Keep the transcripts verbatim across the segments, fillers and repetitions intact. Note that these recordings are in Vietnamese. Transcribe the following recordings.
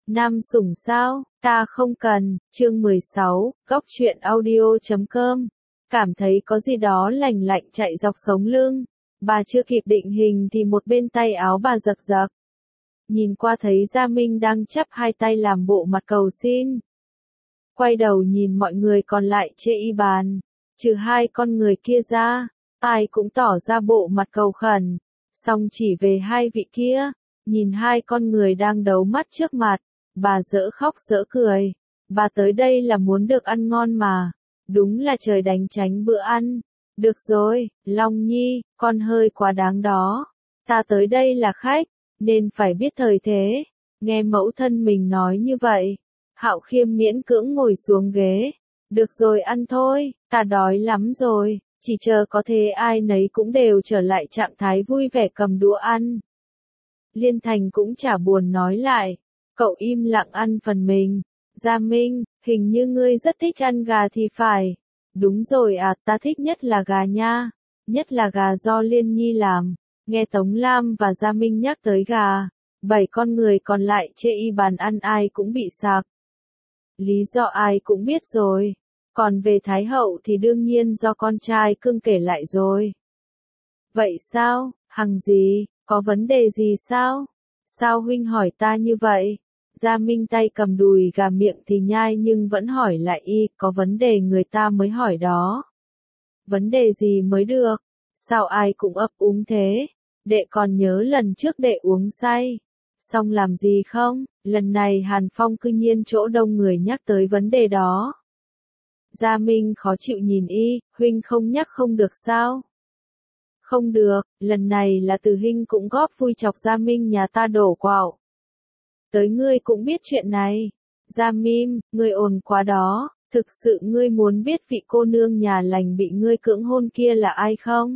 Nam sủng sao, ta không cần, chương mười sáu, góc truyện audio chấm com. Cảm thấy có gì đó lành lạnh chạy dọc sống lưng. Bà chưa kịp định hình thì một bên tay áo bà giật giật. Nhìn qua thấy Gia Minh đang chắp hai tay làm bộ mặt cầu xin. Quay đầu nhìn mọi người còn lại chê y bàn. Trừ hai con người kia ra, ai cũng tỏ ra bộ mặt cầu khẩn. Xong chỉ về hai vị kia, nhìn hai con người đang đấu mắt trước mặt. Bà dỡ khóc dỡ cười. Bà tới đây là muốn được ăn ngon mà. Đúng là trời đánh tránh bữa ăn. Được rồi, Long Nhi, con hơi quá đáng đó. Ta tới đây là khách, nên phải biết thời thế. Nghe mẫu thân mình nói như vậy. Hạo Khiêm miễn cưỡng ngồi xuống ghế. Được rồi ăn thôi, ta đói lắm rồi. Chỉ chờ có thế ai nấy cũng đều trở lại trạng thái vui vẻ cầm đũa ăn. Liên Thành cũng chả buồn nói lại. Cậu im lặng ăn phần mình. Gia Minh, hình như ngươi rất thích ăn gà thì phải. Đúng rồi à, ta thích nhất là gà nha. Nhất là gà do Liên Nhi làm. Nghe Tống Lam và Gia Minh nhắc tới gà. Bảy con người còn lại chê y bàn ăn ai cũng bị sặc. Lý do ai cũng biết rồi. Còn về Thái Hậu thì đương nhiên do con trai cưng kể lại rồi. Vậy sao, hằng gì, có vấn đề gì sao? Sao huynh hỏi ta như vậy? Gia Minh tay cầm đùi gà miệng thì nhai nhưng vẫn hỏi lại y, có vấn đề người ta mới hỏi đó. Vấn đề gì mới được? Sao ai cũng ấp úng thế? Đệ còn nhớ lần trước đệ uống say. Xong làm gì không? Lần này Hàn Phong cư nhiên chỗ đông người nhắc tới vấn đề đó. Gia Minh khó chịu nhìn y, huynh không nhắc không được sao? Không được, lần này là Từ Hinh cũng góp vui chọc Gia Minh nhà ta đổ quạo. Tới ngươi cũng biết chuyện này. Gia Mim, ngươi ồn quá đó, thực sự ngươi muốn biết vị cô nương nhà lành bị ngươi cưỡng hôn kia là ai không?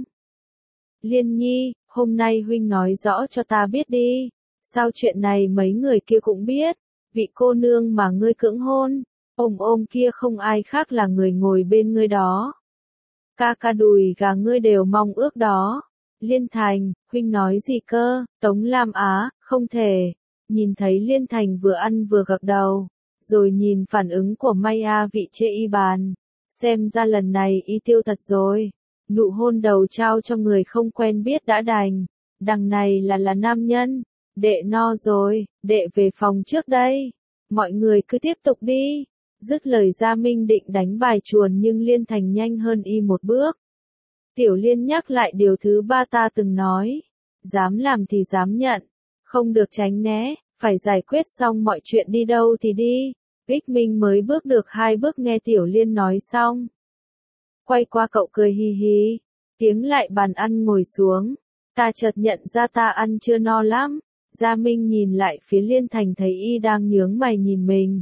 Liên Nhi, hôm nay huynh nói rõ cho ta biết đi. Sao chuyện này mấy người kia cũng biết? Vị cô nương mà ngươi cưỡng hôn, ôm ôm kia không ai khác là người ngồi bên ngươi đó. Ca ca đùi gà ngươi đều mong ước đó. Liên Thành, huynh nói gì cơ? Tống Lam Á, không thể. Nhìn thấy Liên Thành vừa ăn vừa gật đầu, rồi nhìn phản ứng của Maya vị chê y bàn. Xem ra lần này y tiêu thật rồi. Nụ hôn đầu trao cho người không quen biết đã đành. Đằng này là là nam nhân. Đệ no rồi, đệ về phòng trước đây. Mọi người cứ tiếp tục đi. Dứt lời Gia Minh định đánh bài chuồn nhưng Liên Thành nhanh hơn y một bước. Tiểu Liên nhắc lại điều thứ ba ta từng nói. Dám làm thì dám nhận. Không được tránh né, phải giải quyết xong mọi chuyện đi đâu thì đi. Bích Minh mới bước được hai bước nghe Tiểu Liên nói xong. Quay qua cậu cười hì hì. Tiếng lại bàn ăn ngồi xuống. Ta chợt nhận ra ta ăn chưa no lắm. Gia Minh nhìn lại phía Liên Thành thấy y đang nhướng mày nhìn mình.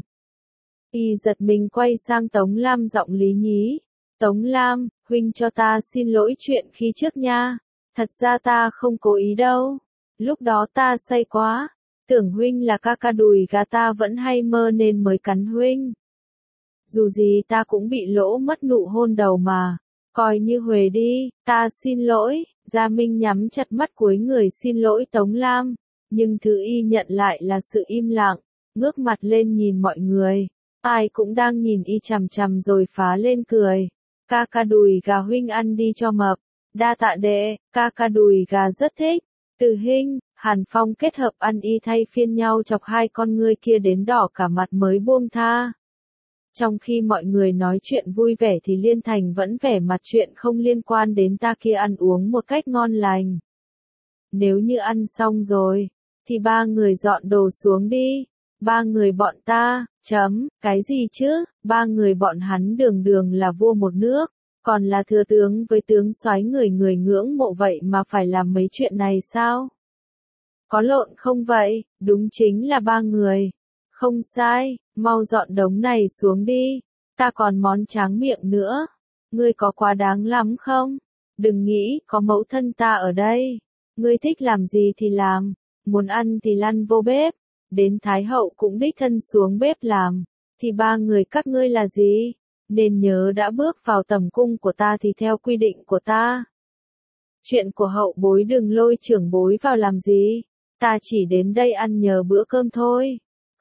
Y giật mình quay sang Tống Lam giọng lý nhí. Tống Lam, huynh cho ta xin lỗi chuyện khi trước nha. Thật ra ta không cố ý đâu. Lúc đó ta say quá. Tưởng huynh là ca ca đùi gà ta vẫn hay mơ nên mới cắn huynh. Dù gì ta cũng bị lỗ mất nụ hôn đầu mà. Coi như huề đi, ta xin lỗi. Gia Minh nhắm chặt mắt cúi người xin lỗi Tống Lam. Nhưng thứ y nhận lại là sự im lặng. Ngước mặt lên nhìn mọi người. Ai cũng đang nhìn y chằm chằm rồi phá lên cười. Ca ca đùi gà huynh ăn đi cho mập. Đa tạ đệ, ca ca đùi gà rất thích. Từ Hinh, Hàn Phong kết hợp ăn y thay phiên nhau chọc hai con ngươi kia đến đỏ cả mặt mới buông tha. Trong khi mọi người nói chuyện vui vẻ thì Liên Thành vẫn vẻ mặt chuyện không liên quan đến ta kia ăn uống một cách ngon lành. Nếu như ăn xong rồi, thì ba người dọn đồ xuống đi. Ba người bọn ta, chấm, cái gì chứ, ba người bọn hắn đường đường là vua một nước, còn là thừa tướng với tướng soái người người ngưỡng mộ vậy mà phải làm mấy chuyện này sao? Có lộn không vậy, đúng chính là ba người. Không sai, mau dọn đống này xuống đi, ta còn món tráng miệng nữa. Ngươi có quá đáng lắm không? Đừng nghĩ, có mẫu thân ta ở đây. Ngươi thích làm gì thì làm, muốn ăn thì lăn vô bếp. Đến Thái Hậu cũng đích thân xuống bếp làm, thì ba người các ngươi là gì? Nên nhớ đã bước vào tầm cung của ta thì theo quy định của ta. Chuyện của hậu bối đừng lôi trưởng bối vào làm gì, ta chỉ đến đây ăn nhờ bữa cơm thôi.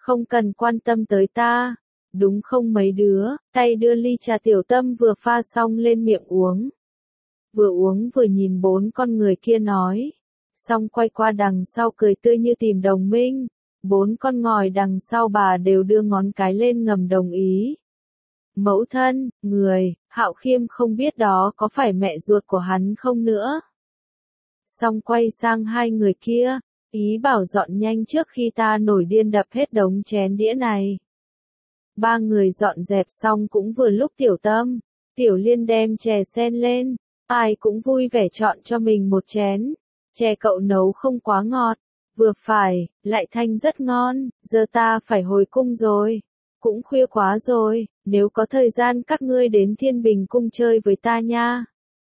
Không cần quan tâm tới ta. Đúng không mấy đứa, tay đưa ly trà Tiểu Tâm vừa pha xong lên miệng uống. Vừa uống vừa nhìn bốn con người kia nói. Xong quay qua đằng sau cười tươi như tìm đồng minh. Bốn con ngồi đằng sau bà đều đưa ngón cái lên ngầm đồng ý. Mẫu thân, người, Hạo Khiêm không biết đó có phải mẹ ruột của hắn không nữa. Xong quay sang hai người kia, ý bảo dọn nhanh trước khi ta nổi điên đập hết đống chén đĩa này. Ba người dọn dẹp xong cũng vừa lúc Tiểu Tâm, Tiểu Liên đem chè sen lên, ai cũng vui vẻ chọn cho mình một chén. Chè cậu nấu không quá ngọt, vừa phải, lại thanh rất ngon, giờ ta phải hồi cung rồi. Cũng khuya quá rồi, nếu có thời gian các ngươi đến Thiên Bình cung chơi với ta nha.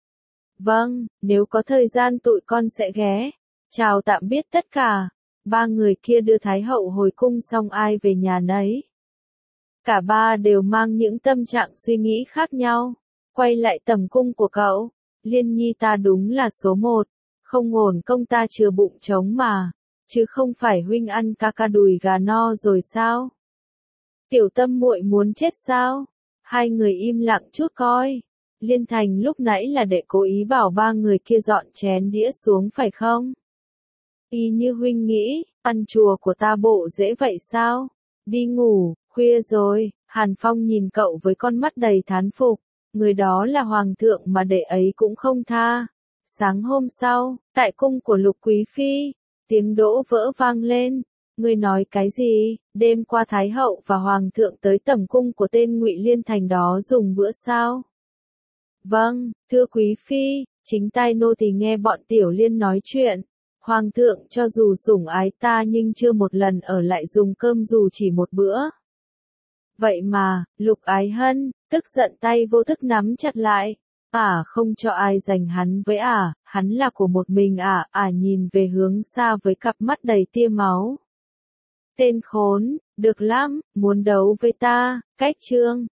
Vâng, nếu có thời gian tụi con sẽ ghé. Chào tạm biết tất cả. Ba người kia đưa Thái hậu hồi cung xong ai về nhà nấy. Cả ba đều mang những tâm trạng suy nghĩ khác nhau. Quay lại tầm cung của cậu. Liên Nhi ta đúng là số một. Không ổn công ta chừa bụng trống mà. Chứ không phải huynh ăn ca ca đùi gà no rồi sao? Tiểu Tâm muội muốn chết sao? Hai người im lặng chút coi. Liên Thành lúc nãy là để cố ý bảo ba người kia dọn chén đĩa xuống phải không? Y như huynh nghĩ, ăn chùa của ta bộ dễ vậy sao? Đi ngủ, khuya rồi. Hàn Phong nhìn cậu với con mắt đầy thán phục. Người đó là hoàng thượng mà để ấy cũng không tha. Sáng hôm sau, tại cung của Lục Quý Phi, tiếng đỗ vỡ vang lên. Ngươi nói cái gì? Đêm qua Thái hậu và hoàng thượng tới tẩm cung của tên Ngụy Liên Thành đó dùng bữa sao? Vâng, thưa Quý Phi, chính tai nô thì nghe bọn Tiểu Liên nói chuyện. Hoàng thượng cho dù sủng ái ta nhưng chưa một lần ở lại dùng cơm dù chỉ một bữa. Vậy mà, Lục Ái Hân, tức giận tay vô thức nắm chặt lại. À không cho ai giành hắn với à, hắn là của một mình à, à nhìn về hướng xa với cặp mắt đầy tia máu. Tên khốn, được lắm, muốn đấu với ta, cách chương.